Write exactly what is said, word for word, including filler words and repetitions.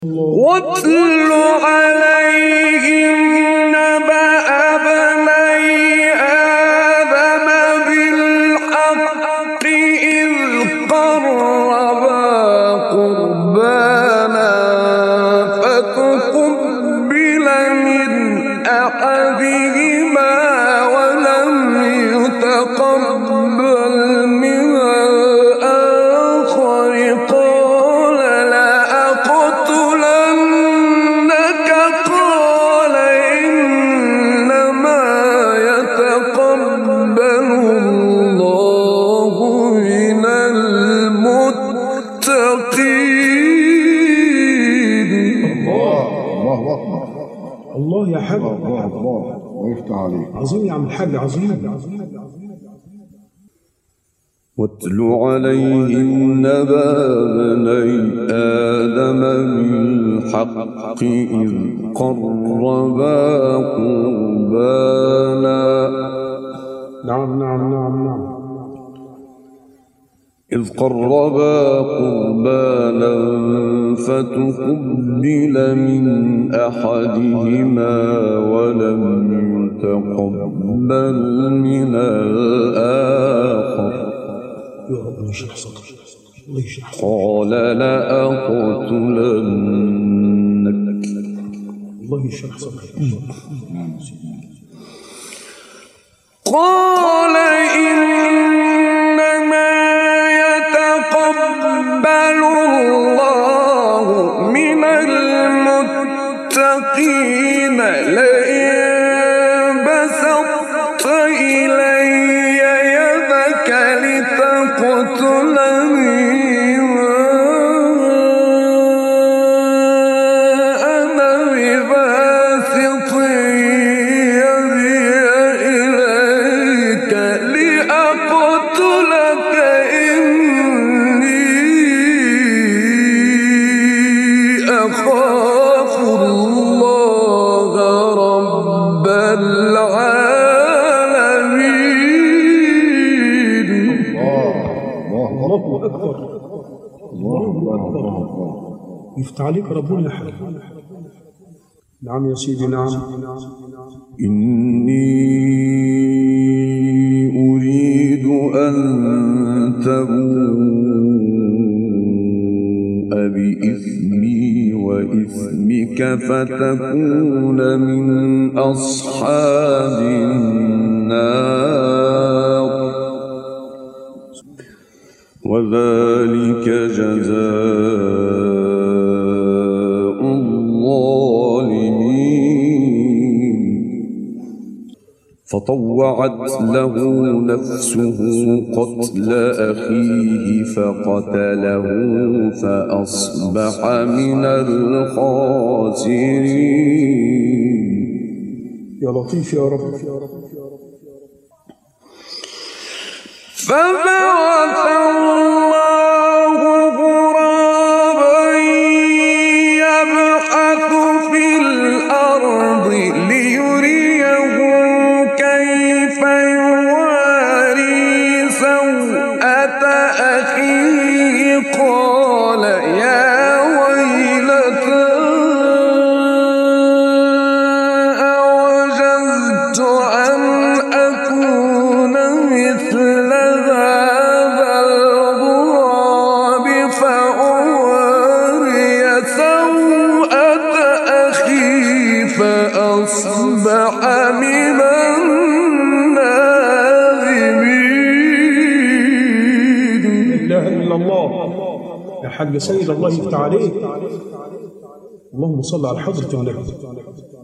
واتل عليهم نبأ ابني آدم بالحق إذ قربا قربانا فتقبل من أحدهما ولم يتقبل من الآخر قال لأقتلنك قال إنما يتقبل الله من المتقين. الله الله أكبر. الله يا حاج الله الله ويفتح عليك. عظيم يا عم الحاج، عظيم. واتل عليهم نبأ ابني آدم بالحق إذ قربا قربانا نعم نعم نعم نعم إذ قربا قربانا فتقبل من أحدهما ولم يتقبل من الآخر يا رب اشرح صدري، الله يشرح صدري. قال لأقتلنك الله يشرح صدري. قال إنما يتقبل الله من المتقين لئن بسطت إلي يدك لتقتلني ما أنا بباسط يدي إليك لأقتلك إني أخاف الله رب العالمين. الله الله أكبر. الله الله الله الله. يفتح عليك ربنا يا حاج. نعم يا سيدي، نعم. إني أريد أن تبوء بإثمي وإثمك فتكون من أصحاب النار وذلك جزاء الظالمين. فطوعت له نفسه قتل أخيه فقتله فأصبح من الخاسرين. يا لطيف يا رب. فبعث الله غرابا يبحث في الأرض ليريه كيف يواري سوءة أخيه قال يا ويلتى أوجزت أن أكون مثل هذا الغراب فأواري سوءة أخي فأصبح من النادمين. لا إله إلا الله يا حاج سيد، الله يفتح عليك. اللهم صل على حضرة النبي.